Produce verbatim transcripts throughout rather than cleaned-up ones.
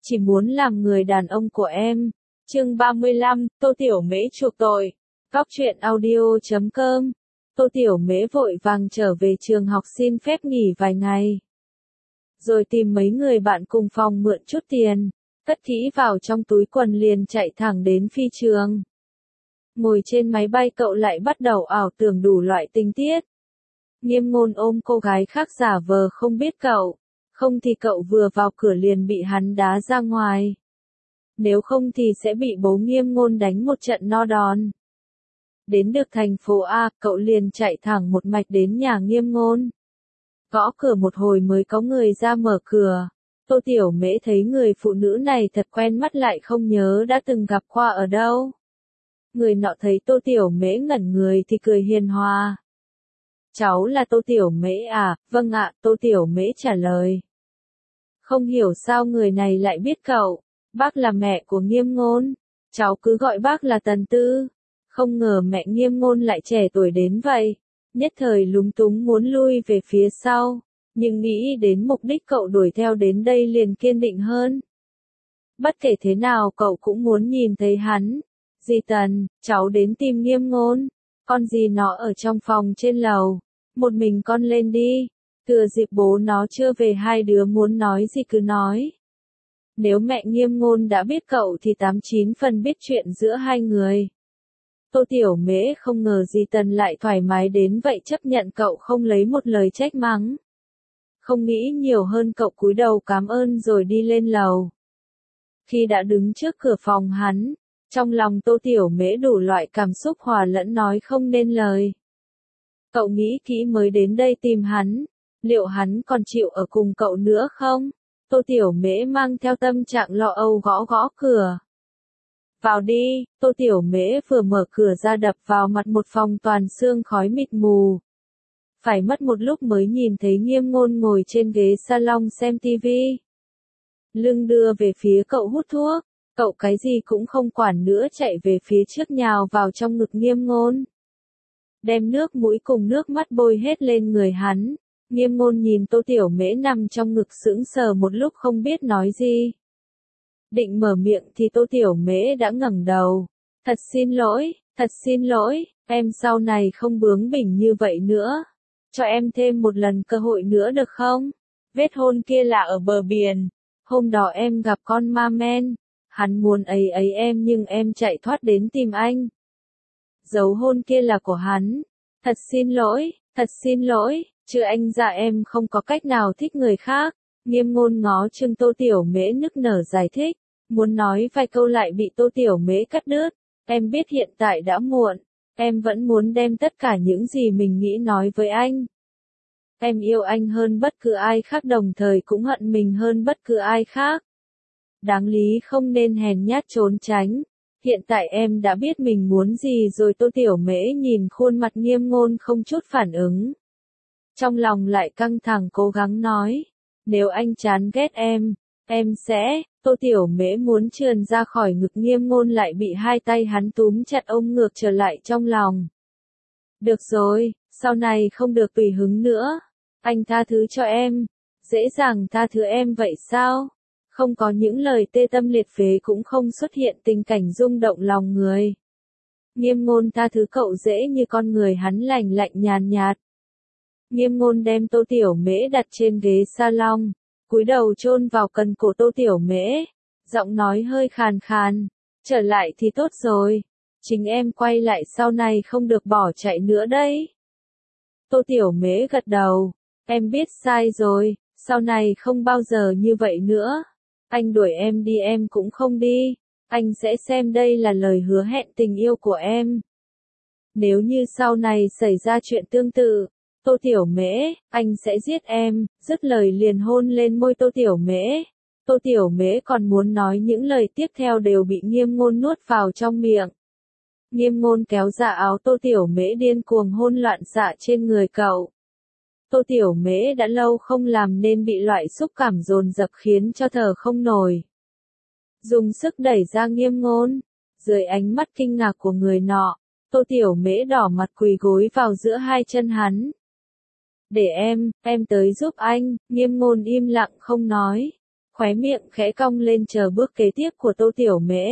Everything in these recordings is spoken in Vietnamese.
chỉ muốn làm người đàn ông của em. Chương ba mươi lăm, Tô Tiểu Mễ chuộc tội. Góc truyện audio chấm com. Tô Tiểu Mễ vội vàng trở về trường học xin phép nghỉ vài ngày. Rồi tìm mấy người bạn cùng phòng mượn chút tiền, cất kỹ vào trong túi quần liền chạy thẳng đến phi trường. Ngồi trên máy bay cậu lại bắt đầu ảo tưởng đủ loại tình tiết. Nghiêm Ngôn ôm cô gái khác giả vờ không biết cậu, không thì cậu vừa vào cửa liền bị hắn đá ra ngoài. Nếu không thì sẽ bị bố Nghiêm Ngôn đánh một trận no đòn. Đến được thành phố A, cậu liền chạy thẳng một mạch đến nhà Nghiêm Ngôn. Gõ cửa một hồi mới có người ra mở cửa. Tô Tiểu Mễ thấy người phụ nữ này thật quen mắt lại không nhớ đã từng gặp qua ở đâu. Người nọ thấy Tô Tiểu Mễ ngẩn người thì cười hiền hòa. Cháu là Tô Tiểu Mễ à? Vâng ạ, Tô Tiểu Mễ trả lời. Không hiểu sao người này lại biết cậu. Bác là mẹ của Nghiêm Ngôn. Cháu cứ gọi bác là Tần Tư. Không ngờ mẹ Nghiêm Ngôn lại trẻ tuổi đến vậy. Nhất thời lúng túng muốn lui về phía sau. Nhưng nghĩ đến mục đích cậu đuổi theo đến đây liền kiên định hơn. Bất kể thế nào cậu cũng muốn nhìn thấy hắn. Dì Tần, cháu đến tìm Nghiêm Ngôn. Con dì nó ở trong phòng trên lầu. Một mình con lên đi. Thừa dịp bố nó chưa về hai đứa muốn nói gì cứ nói. Nếu mẹ Nghiêm Ngôn đã biết cậu thì tám chín phần biết chuyện giữa hai người. Tô Tiểu Mễ không ngờ dì Tần lại thoải mái đến vậy chấp nhận cậu không lấy một lời trách mắng. Không nghĩ nhiều hơn cậu cúi đầu cảm ơn rồi đi lên lầu. Khi đã đứng trước cửa phòng hắn, trong lòng Tô Tiểu Mễ đủ loại cảm xúc hòa lẫn nói không nên lời. Cậu nghĩ kỹ mới đến đây tìm hắn, liệu hắn còn chịu ở cùng cậu nữa không? Tô Tiểu Mễ mang theo tâm trạng lo âu gõ gõ cửa. Vào đi, Tô Tiểu Mễ vừa mở cửa ra đập vào mặt một phòng toàn sương khói mịt mù. Phải mất một lúc mới nhìn thấy Nghiêm Ngôn ngồi trên ghế salon xem tivi. Lưng đưa về phía cậu hút thuốc, cậu cái gì cũng không quản nữa chạy về phía trước nhào vào trong ngực Nghiêm Ngôn. Đem nước mũi cùng nước mắt bôi hết lên người hắn. Nghiêm Ngôn nhìn Tô Tiểu Mễ nằm trong ngực sững sờ một lúc không biết nói gì. Định mở miệng thì Tô Tiểu Mễ đã ngẩng đầu. Thật xin lỗi, thật xin lỗi, em sau này không bướng bỉnh như vậy nữa. Cho em thêm một lần cơ hội nữa được không? Vết hôn kia là ở bờ biển. Hôm đó em gặp con ma men. Hắn muốn ấy ấy em nhưng em chạy thoát đến tìm anh. Dấu hôn kia là của hắn. Thật xin lỗi, thật xin lỗi, chứ anh dạ em không có cách nào thích người khác. Nghiêm Ngôn ngó chừng Tô Tiểu Mễ nức nở giải thích. Muốn nói vài câu lại bị Tô Tiểu Mễ cắt đứt. Em biết hiện tại đã muộn. Em vẫn muốn đem tất cả những gì mình nghĩ nói với anh. Em yêu anh hơn bất cứ ai khác đồng thời cũng hận mình hơn bất cứ ai khác. Đáng lý không nên hèn nhát trốn tránh. Hiện tại em đã biết mình muốn gì rồi. Tô Tiểu Mễ nhìn khuôn mặt Nghiêm Ngôn không chút phản ứng. Trong lòng lại căng thẳng cố gắng nói. Nếu anh chán ghét em, em sẽ... Tô Tiểu Mễ muốn trườn ra khỏi ngực Nghiêm Ngôn lại bị hai tay hắn túm chặt ôm ngược trở lại trong lòng. Được rồi, sau này không được tùy hứng nữa. Anh tha thứ cho em. Dễ dàng tha thứ em vậy sao? Không có những lời tê tâm liệt phế cũng không xuất hiện tình cảnh rung động lòng người. Nghiêm Ngôn tha thứ cậu dễ như con người hắn lành lạnh nhàn nhạt. Nghiêm Ngôn đem Tô Tiểu Mễ đặt trên ghế salon, cúi đầu chôn vào cần cổ Tô Tiểu Mễ, giọng nói hơi khàn khàn, trở lại thì tốt rồi, chính em quay lại sau này không được bỏ chạy nữa đấy. Tô Tiểu Mễ gật đầu, em biết sai rồi, sau này không bao giờ như vậy nữa. Anh đuổi em đi em cũng không đi, anh sẽ xem đây là lời hứa hẹn tình yêu của em. Nếu như sau này xảy ra chuyện tương tự, Tô Tiểu Mễ, anh sẽ giết em, dứt lời liền hôn lên môi Tô Tiểu Mễ. Tô Tiểu Mễ còn muốn nói những lời tiếp theo đều bị Nghiêm Ngôn nuốt vào trong miệng. Nghiêm Ngôn kéo ra áo Tô Tiểu Mễ điên cuồng hôn loạn xạ trên người cậu. Tô Tiểu Mễ đã lâu không làm nên bị loại xúc cảm dồn dập khiến cho thở không nổi. Dùng sức đẩy ra Nghiêm Ngôn. Dưới ánh mắt kinh ngạc của người nọ, Tô Tiểu Mễ đỏ mặt quỳ gối vào giữa hai chân hắn. Để em, em tới giúp anh. Nghiêm Ngôn im lặng không nói. khóe miệng khẽ cong lên chờ bước kế tiếp của Tô Tiểu Mễ.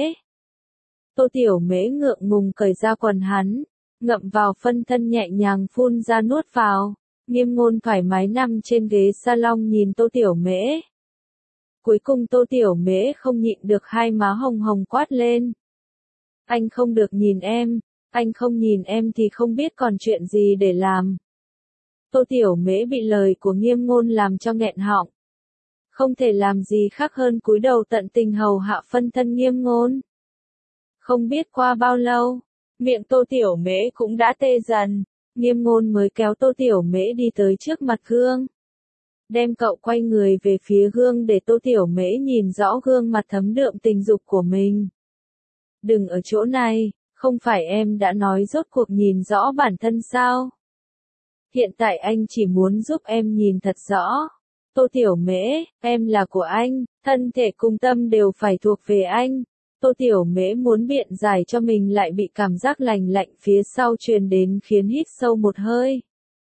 Tô Tiểu Mễ ngượng ngùng cởi ra quần hắn, ngậm vào phân thân nhẹ nhàng phun ra nuốt vào. Nghiêm Ngôn thoải mái nằm trên ghế salon nhìn Tô Tiểu Mễ. Cuối cùng Tô Tiểu Mễ không nhịn được hai má hồng hồng quát lên. Anh không được nhìn em, anh không nhìn em thì không biết còn chuyện gì để làm. Tô Tiểu Mễ bị lời của Nghiêm Ngôn làm cho nghẹn họng. Không thể làm gì khác hơn cúi đầu tận tình hầu hạ phân thân Nghiêm Ngôn. Không biết qua bao lâu, miệng Tô Tiểu Mễ cũng đã tê dần, Nghiêm Ngôn mới kéo Tô Tiểu Mễ đi tới trước mặt gương. Đem cậu quay người về phía gương để Tô Tiểu Mễ nhìn rõ gương mặt thấm đượm tình dục của mình. Đừng ở chỗ này, không phải em đã nói rốt cuộc nhìn rõ bản thân sao? Hiện tại anh chỉ muốn giúp em nhìn thật rõ. Tô Tiểu Mễ, em là của anh, thân thể cùng tâm đều phải thuộc về anh. Tô Tiểu Mễ muốn biện giải cho mình lại bị cảm giác lành lạnh phía sau truyền đến khiến hít sâu một hơi.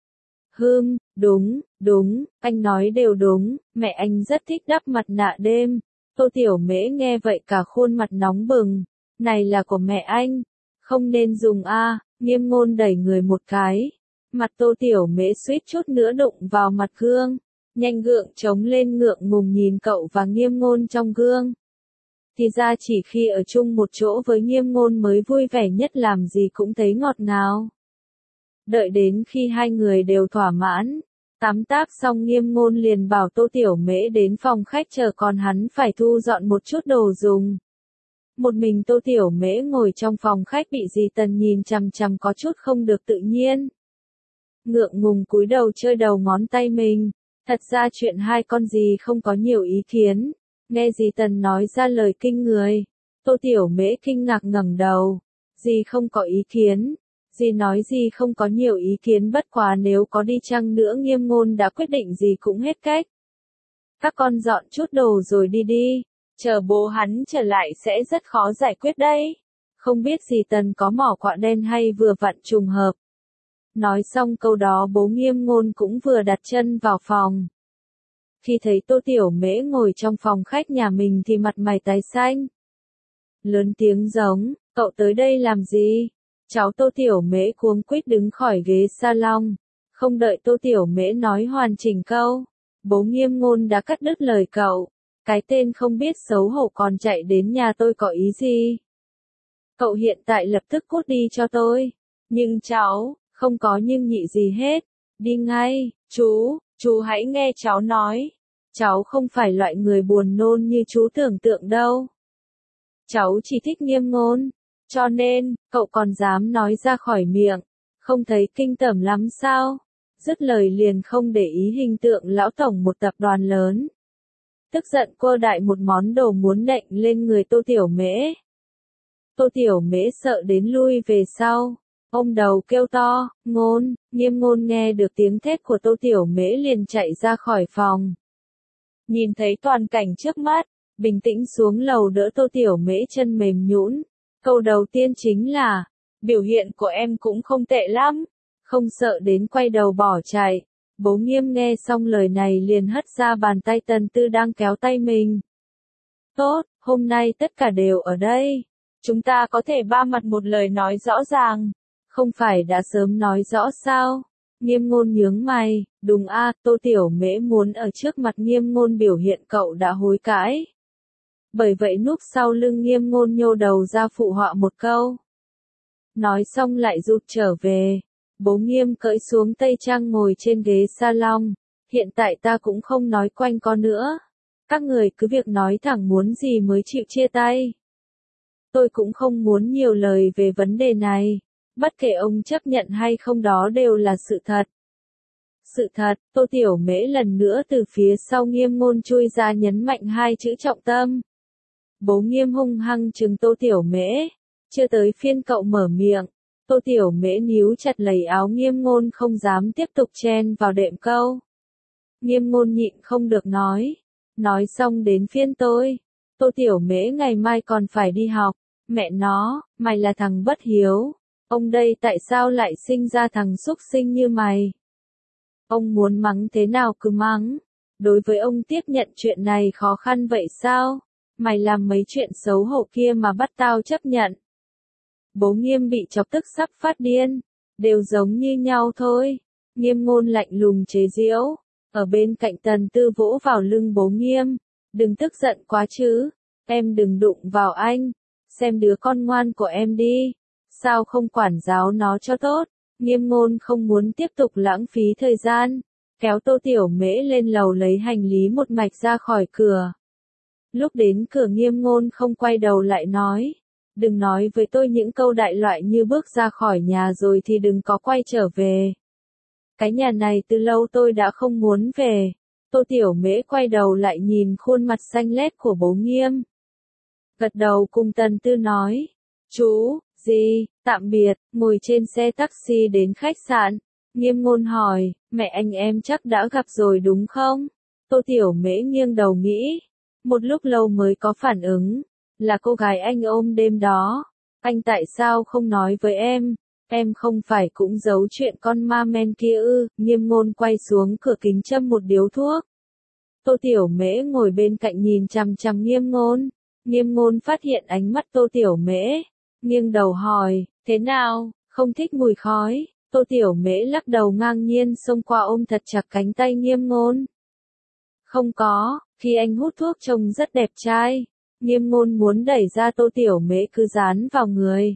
Hừm, đúng, đúng, anh nói đều đúng, mẹ anh rất thích đắp mặt nạ đêm. Tô Tiểu Mễ nghe vậy cả khuôn mặt nóng bừng. Này là của mẹ anh, không nên dùng a. Nghiêm Ngôn đẩy người một cái. Mặt Tô Tiểu Mễ suýt chút nữa đụng vào mặt gương. Nhanh gượng chống lên ngượng ngùng nhìn cậu và Nghiêm Ngôn trong gương. Thì ra chỉ khi ở chung một chỗ với Nghiêm Ngôn mới vui vẻ nhất, làm gì cũng thấy ngọt ngào. Đợi đến khi hai người đều thỏa mãn, tắm tác xong Nghiêm Ngôn liền bảo Tô Tiểu Mễ đến phòng khách chờ, còn hắn phải thu dọn một chút đồ dùng. Một mình Tô Tiểu Mễ ngồi trong phòng khách bị dì Tần nhìn chằm chằm có chút không được tự nhiên. Ngượng ngùng cúi đầu chơi đầu ngón tay mình, thật ra chuyện hai con dì không có nhiều ý kiến. Nghe dì Tần nói ra lời kinh người, Tô Tiểu Mễ kinh ngạc ngẩng đầu. Dì không có ý kiến. Dì nói dì không có nhiều ý kiến, bất quá nếu có đi chăng nữa Nghiêm Ngôn đã quyết định gì cũng hết cách. Các con dọn chút đồ rồi đi đi, chờ bố hắn trở lại sẽ rất khó giải quyết đấy. Không biết dì Tần có mỏ quạ đen hay vừa vặn trùng hợp. Nói xong câu đó bố Nghiêm Ngôn cũng vừa đặt chân vào phòng. Khi thấy Tô Tiểu Mễ ngồi trong phòng khách nhà mình thì mặt mày tái xanh. Lớn tiếng giống, cậu tới đây làm gì? Cháu Tô Tiểu Mễ cuống quýt đứng khỏi ghế salon. Không đợi Tô Tiểu Mễ nói hoàn chỉnh câu, bố Nghiêm Ngôn đã cắt đứt lời cậu. Cái tên không biết xấu hổ còn chạy đến nhà tôi có ý gì? Cậu hiện tại lập tức cút đi cho tôi. Nhưng cháu, không có nhưng nhị gì hết. Đi ngay, chú, chú hãy nghe cháu nói. Cháu không phải loại người buồn nôn như chú tưởng tượng đâu. Cháu chỉ thích Nghiêm Ngôn. Cho nên, cậu còn dám nói ra khỏi miệng. Không thấy kinh tởm lắm sao? Dứt lời liền không để ý hình tượng lão tổng một tập đoàn lớn. Tức giận quơ đại một món đồ muốn nện lên người Tô Tiểu Mễ. Tô Tiểu Mễ sợ đến lui về sau. Ôm đầu kêu to, Ngôn. Nghiêm Ngôn nghe được tiếng thét của Tô Tiểu Mễ liền chạy ra khỏi phòng. Nhìn thấy toàn cảnh trước mắt, bình tĩnh xuống lầu đỡ Tô Tiểu Mễ chân mềm nhũn. Câu đầu tiên chính là, biểu hiện của em cũng không tệ lắm, không sợ đến quay đầu bỏ chạy. Bố Nghiêm nghe xong lời này liền hất ra bàn tay Tần Tư đang kéo tay mình. Tốt, hôm nay tất cả đều ở đây. Chúng ta có thể ba mặt một lời nói rõ ràng. Không phải đã sớm nói rõ sao? Nghiêm Ngôn nhướng mày, đúng a, Tô Tiểu Mễ muốn ở trước mặt Nghiêm Ngôn biểu hiện cậu đã hối cải. Bởi vậy núp sau lưng Nghiêm Ngôn nhô đầu ra phụ họa một câu. Nói xong lại rụt trở về. Bố Nghiêm cởi xuống tây trang ngồi trên ghế salon. Hiện tại ta cũng không nói quanh co nữa. Các người cứ việc nói thẳng muốn gì mới chịu chia tay. Tôi cũng không muốn nhiều lời về vấn đề này. Bất kể ông chấp nhận hay không đó đều là sự thật. Sự thật, Tô Tiểu Mễ lần nữa từ phía sau Nghiêm Ngôn chui ra nhấn mạnh hai chữ trọng tâm. Bố Nghiêm hung hăng trừng Tô Tiểu Mễ. Chưa tới phiên cậu mở miệng. Tô Tiểu Mễ níu chặt lấy áo Nghiêm Ngôn không dám tiếp tục chen vào đệm câu. Nghiêm Ngôn nhịn không được nói. Nói xong đến phiên tôi. Tô Tiểu Mễ ngày mai còn phải đi học. Mẹ nó, mày là thằng bất hiếu. Ông đây tại sao lại sinh ra thằng xúc sinh như mày? Ông muốn mắng thế nào cứ mắng. Đối với ông tiếp nhận chuyện này khó khăn vậy sao? Mày làm mấy chuyện xấu hổ kia mà bắt tao chấp nhận. Bố Nghiêm bị chọc tức sắp phát điên. Đều giống như nhau thôi. Nghiêm Ngôn lạnh lùng chế giễu. Ở bên cạnh Tần Tư vỗ vào lưng bố Nghiêm. Đừng tức giận quá chứ. Em đừng đụng vào anh. Xem đứa con ngoan của em đi. Sao không quản giáo nó cho tốt? Nghiêm Ngôn không muốn tiếp tục lãng phí thời gian. Kéo Tô Tiểu Mễ lên lầu lấy hành lý một mạch ra khỏi cửa. Lúc đến cửa Nghiêm Ngôn không quay đầu lại nói. Đừng nói với tôi những câu đại loại như bước ra khỏi nhà rồi thì đừng có quay trở về. Cái nhà này từ lâu tôi đã không muốn về. Tô Tiểu Mễ quay đầu lại nhìn khuôn mặt xanh lét của bố Nghiêm. Gật đầu cùng Tần Tư nói. Chú, gì, tạm biệt, ngồi trên xe taxi đến khách sạn. Nghiêm Ngôn hỏi, mẹ anh em chắc đã gặp rồi đúng không? Tô Tiểu Mễ nghiêng đầu nghĩ. Một lúc lâu mới có phản ứng. Là cô gái anh ôm đêm đó. Anh tại sao không nói với em? Em không phải cũng giấu chuyện con ma men kia ư? Nghiêm Ngôn quay xuống cửa kính châm một điếu thuốc. Tô Tiểu Mễ ngồi bên cạnh nhìn chằm chằm Nghiêm Ngôn. Nghiêm Ngôn phát hiện ánh mắt Tô Tiểu Mễ. Nghiêng đầu hỏi, thế nào, không thích mùi khói? Tô Tiểu Mễ lắc đầu ngang nhiên xông qua ôm thật chặt cánh tay Nghiêm Ngôn. Không có, khi anh hút thuốc trông rất đẹp trai. Nghiêm Ngôn muốn đẩy ra Tô Tiểu Mễ cứ dán vào người.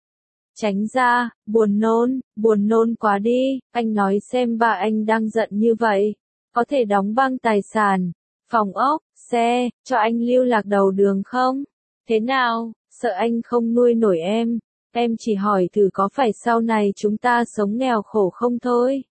Tránh ra, buồn nôn, buồn nôn quá đi, anh nói xem bà anh đang giận như vậy. Có thể đóng băng tài sản, phòng ốc, xe, cho anh lưu lạc đầu đường không? Thế nào, sợ anh không nuôi nổi em, em chỉ hỏi thử có phải sau này chúng ta sống nghèo khổ không thôi.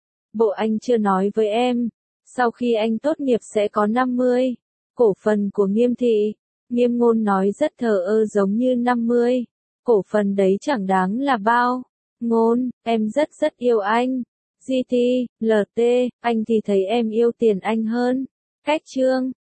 Bộ anh chưa nói với em, sau khi anh tốt nghiệp sẽ có năm mươi cổ phần của Nghiêm thị. Nghiêm Ngôn nói rất thờ ơ giống như năm mươi. Cổ phần đấy chẳng đáng là bao. Ngôn, em rất rất yêu anh. giê tê, lờ tê, anh thì thấy em yêu tiền anh hơn. Cách chương.